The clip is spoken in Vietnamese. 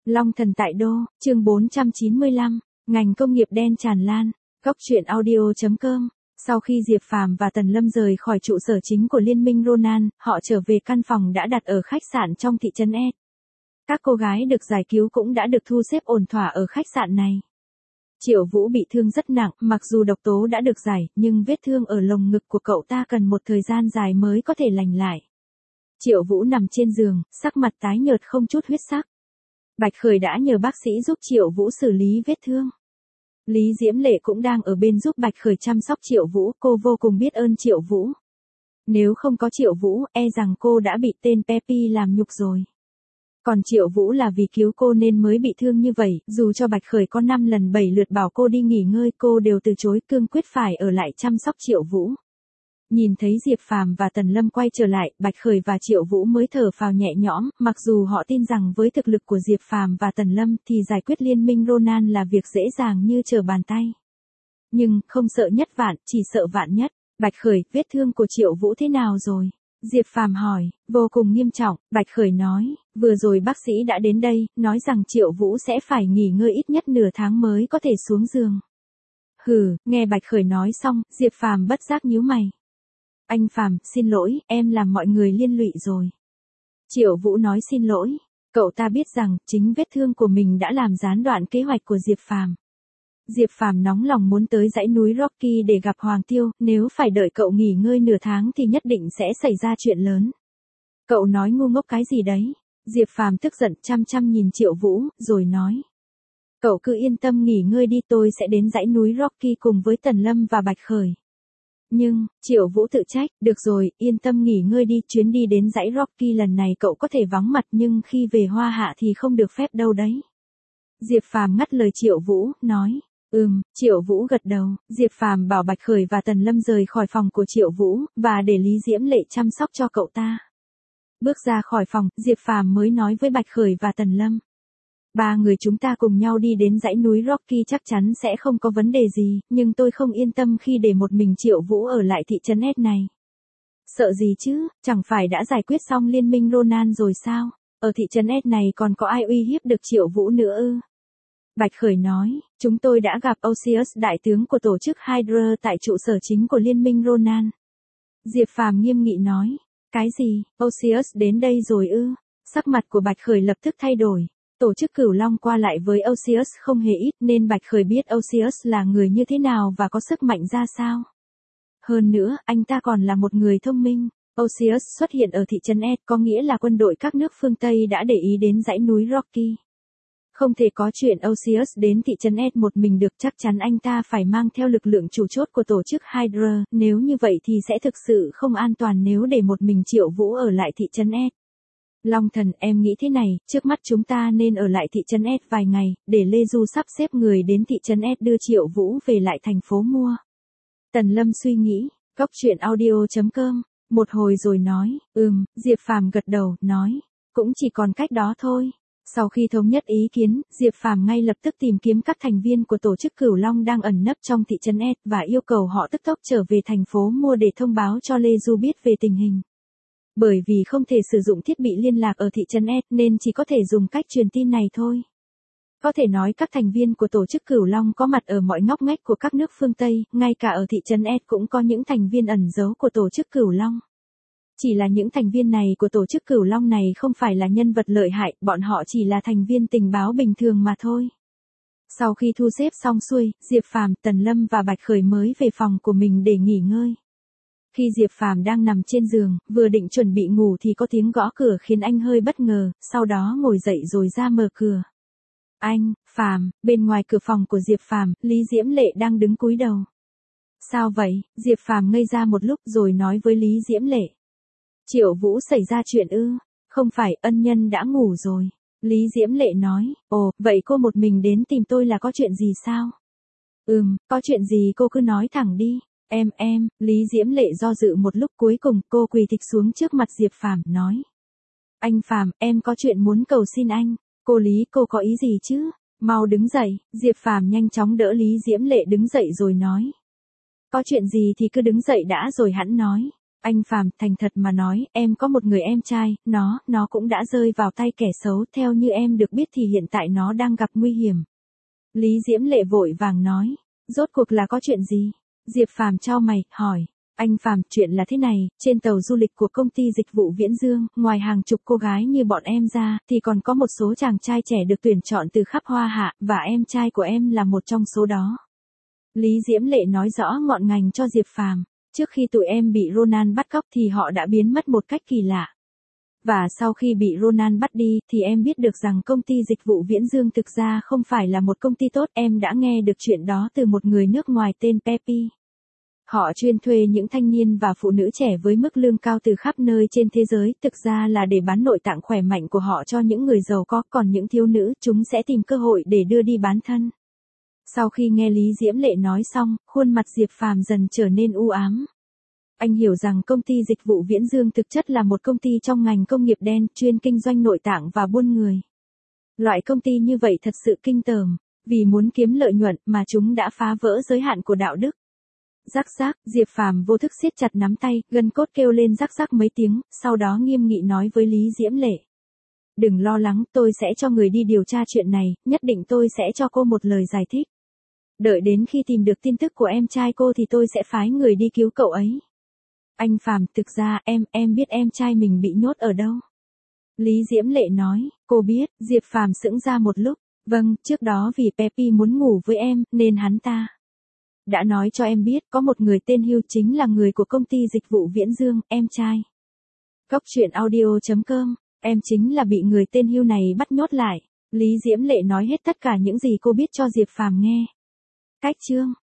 Long thần tại đô, chương 495, ngành công nghiệp đen tràn lan, góc truyện audio.com. Sau khi Diệp Phàm và Tần Lâm rời khỏi trụ sở chính của Liên minh Ronan, họ trở về căn phòng đã đặt ở khách sạn trong thị trấn S. Các cô gái được giải cứu cũng đã được thu xếp ổn thỏa ở khách sạn này. Triệu Vũ bị thương rất nặng, mặc dù độc tố đã được giải, nhưng vết thương ở lồng ngực của cậu ta cần một thời gian dài mới có thể lành lại. Triệu Vũ nằm trên giường, sắc mặt tái nhợt không chút huyết sắc. Bạch Khởi đã nhờ bác sĩ giúp Triệu Vũ xử lý vết thương. Lý Diễm Lệ cũng đang ở bên giúp Bạch Khởi chăm sóc Triệu Vũ, cô vô cùng biết ơn Triệu Vũ. Nếu không có Triệu Vũ, e rằng cô đã bị tên Pepe làm nhục rồi. Còn Triệu Vũ là vì cứu cô nên mới bị thương như vậy, dù cho Bạch Khởi có 5 lần 7 lượt bảo cô đi nghỉ ngơi, cô đều từ chối, cương quyết phải ở lại chăm sóc Triệu Vũ. Nhìn thấy Diệp Phàm và Tần Lâm quay trở lại, Bạch Khởi và Triệu Vũ mới thở phào nhẹ nhõm, mặc dù họ tin rằng với thực lực của Diệp Phàm và Tần Lâm thì giải quyết liên minh Ronan là việc dễ dàng như trở bàn tay. Nhưng, không sợ nhất vạn, chỉ sợ vạn nhất. Bạch Khởi, vết thương của Triệu Vũ thế nào rồi? Diệp Phàm hỏi, vô cùng nghiêm trọng, Bạch Khởi nói, vừa rồi bác sĩ đã đến đây, nói rằng Triệu Vũ sẽ phải nghỉ ngơi ít nhất nửa tháng mới có thể xuống giường. Hừ, nghe Bạch Khởi nói xong, Diệp Phàm bất giác nhíu mày. Anh Phàm, xin lỗi, em làm mọi người liên lụy rồi. Triệu Vũ nói xin lỗi, cậu ta biết rằng chính vết thương của mình đã làm gián đoạn kế hoạch của Diệp Phàm. Diệp Phàm nóng lòng muốn tới dãy núi Rocky để gặp Hoàng Tiêu, nếu phải đợi cậu nghỉ ngơi nửa tháng thì nhất định sẽ xảy ra chuyện lớn. Cậu nói ngu ngốc cái gì đấy? Diệp Phàm tức giận chăm chăm nhìn Triệu Vũ, rồi nói. Cậu cứ yên tâm nghỉ ngơi đi, tôi sẽ đến dãy núi Rocky cùng với Tần Lâm và Bạch Khởi. Nhưng, Triệu Vũ tự trách, được rồi, yên tâm nghỉ ngơi đi, chuyến đi đến dãy Rocky lần này cậu có thể vắng mặt nhưng khi về Hoa Hạ thì không được phép đâu đấy. Diệp Phàm ngắt lời Triệu Vũ, nói. Triệu Vũ gật đầu, Diệp Phàm bảo Bạch Khởi và Tần Lâm rời khỏi phòng của Triệu Vũ, và để Lý Diễm Lệ chăm sóc cho cậu ta. Bước ra khỏi phòng, Diệp Phàm mới nói với Bạch Khởi và Tần Lâm. Ba người chúng ta cùng nhau đi đến dãy núi Rocky chắc chắn sẽ không có vấn đề gì, nhưng tôi không yên tâm khi để một mình Triệu Vũ ở lại thị trấn S này. Sợ gì chứ, chẳng phải đã giải quyết xong liên minh Ronan rồi sao, ở thị trấn S này còn có ai uy hiếp được Triệu Vũ nữa ư? Bạch Khởi nói, chúng tôi đã gặp Osius, đại tướng của tổ chức Hydra tại trụ sở chính của liên minh Ronan. Diệp Phàm nghiêm nghị nói, cái gì, Osius đến đây rồi ư? Sắc mặt của Bạch Khởi lập tức thay đổi. Tổ chức Cửu Long qua lại với Osius không hề ít nên Bạch Khởi biết Osius là người như thế nào và có sức mạnh ra sao. Hơn nữa, anh ta còn là một người thông minh. Osius xuất hiện ở thị trấn S có nghĩa là quân đội các nước phương Tây đã để ý đến dãy núi Rocky. Không thể có chuyện Osius đến thị trấn S một mình được, chắc chắn anh ta phải mang theo lực lượng chủ chốt của tổ chức Hydra, nếu như vậy thì sẽ thực sự không an toàn nếu để một mình Triệu Vũ ở lại thị trấn S. Long thần, em nghĩ thế này, trước mắt chúng ta nên ở lại thị trấn S vài ngày, để Lê Du sắp xếp người đến thị trấn S đưa Triệu Vũ về lại thành phố mua. Tần Lâm suy nghĩ, góc truyện audio.com, một hồi rồi nói, Diệp Phàm gật đầu, nói, cũng chỉ còn cách đó thôi. Sau khi thống nhất ý kiến, Diệp Phàm ngay lập tức tìm kiếm các thành viên của tổ chức Cửu Long đang ẩn nấp trong thị trấn S và yêu cầu họ tức tốc trở về thành phố mua để thông báo cho Lê Du biết về tình hình. Bởi vì không thể sử dụng thiết bị liên lạc ở thị trấn S nên chỉ có thể dùng cách truyền tin này thôi. Có thể nói các thành viên của tổ chức Cửu Long có mặt ở mọi ngóc ngách của các nước phương Tây, ngay cả ở thị trấn S cũng có những thành viên ẩn giấu của tổ chức Cửu Long. Chỉ là những thành viên này của tổ chức Cửu Long này không phải là nhân vật lợi hại, bọn họ chỉ là thành viên tình báo bình thường mà thôi. Sau khi thu xếp xong xuôi, Diệp Phàm, Tần Lâm và Bạch Khởi mới về phòng của mình để nghỉ ngơi. Khi Diệp Phàm đang nằm trên giường, vừa định chuẩn bị ngủ thì có tiếng gõ cửa khiến anh hơi bất ngờ, sau đó ngồi dậy rồi ra mở cửa. Anh, Phàm, bên ngoài cửa phòng của Diệp Phàm, Lý Diễm Lệ đang đứng cúi đầu. Sao vậy? Diệp Phàm ngây ra một lúc rồi nói với Lý Diễm Lệ. Triệu Vũ xảy ra chuyện ư? Không phải, ân nhân đã ngủ rồi. Lý Diễm Lệ nói, ồ, vậy cô một mình đến tìm tôi là có chuyện gì sao? Có chuyện gì cô cứ nói thẳng đi. Lý Diễm Lệ do dự một lúc, cuối cùng cô quỳ thịch xuống trước mặt Diệp Phàm, nói. Anh Phàm, em có chuyện muốn cầu xin anh. Cô Lý, cô có ý gì chứ? Mau đứng dậy. Diệp Phàm nhanh chóng đỡ Lý Diễm Lệ đứng dậy rồi nói. Có chuyện gì thì cứ đứng dậy đã rồi hẵng nói. Anh Phàm thành thật mà nói, em có một người em trai, nó cũng đã rơi vào tay kẻ xấu, theo như em được biết thì hiện tại nó đang gặp nguy hiểm. Lý Diễm Lệ vội vàng nói, rốt cuộc là có chuyện gì? Diệp Phàm chau mày, hỏi. Anh Phàm, chuyện là thế này, trên tàu du lịch của công ty dịch vụ Viễn Dương, ngoài hàng chục cô gái như bọn em ra, thì còn có một số chàng trai trẻ được tuyển chọn từ khắp Hoa Hạ, và em trai của em là một trong số đó. Lý Diễm Lệ nói rõ ngọn ngành cho Diệp Phàm. Trước khi tụi em bị Ronan bắt cóc thì họ đã biến mất một cách kỳ lạ. Và sau khi bị Ronan bắt đi thì em biết được rằng công ty dịch vụ Viễn Dương thực ra không phải là một công ty tốt. Em đã nghe được chuyện đó từ một người nước ngoài tên Peppy. Họ chuyên thuê những thanh niên và phụ nữ trẻ với mức lương cao từ khắp nơi trên thế giới, thực ra là để bán nội tạng khỏe mạnh của họ cho những người giàu có, còn những thiếu nữ, chúng sẽ tìm cơ hội để đưa đi bán thân. Sau khi nghe Lý Diễm Lệ nói xong, khuôn mặt Diệp Phàm dần trở nên u ám. Anh hiểu rằng công ty dịch vụ Viễn Dương thực chất là một công ty trong ngành công nghiệp đen, chuyên kinh doanh nội tạng và buôn người. Loại công ty như vậy thật sự kinh tởm, vì muốn kiếm lợi nhuận mà chúng đã phá vỡ giới hạn của đạo đức. Rắc rắc, Diệp Phàm vô thức siết chặt nắm tay, gân cốt kêu lên rắc rắc mấy tiếng, sau đó nghiêm nghị nói với Lý Diễm Lệ. Đừng lo lắng, tôi sẽ cho người đi điều tra chuyện này, nhất định tôi sẽ cho cô một lời giải thích. Đợi đến khi tìm được tin tức của em trai cô thì tôi sẽ phái người đi cứu cậu ấy. Anh Phàm, thực ra em biết em trai mình bị nhốt ở đâu. Lý Diễm Lệ nói, cô biết. Diệp Phàm sững ra một lúc. Vâng, trước đó vì Peppy muốn ngủ với em, nên hắn ta đã nói cho em biết có một người tên Hugh chính là người của công ty dịch vụ Viễn Dương, em trai. Cóc truyện audio.com, em chính là bị người tên Hugh này bắt nhốt lại. Lý Diễm Lệ nói hết tất cả những gì cô biết cho Diệp Phàm nghe. Cách chương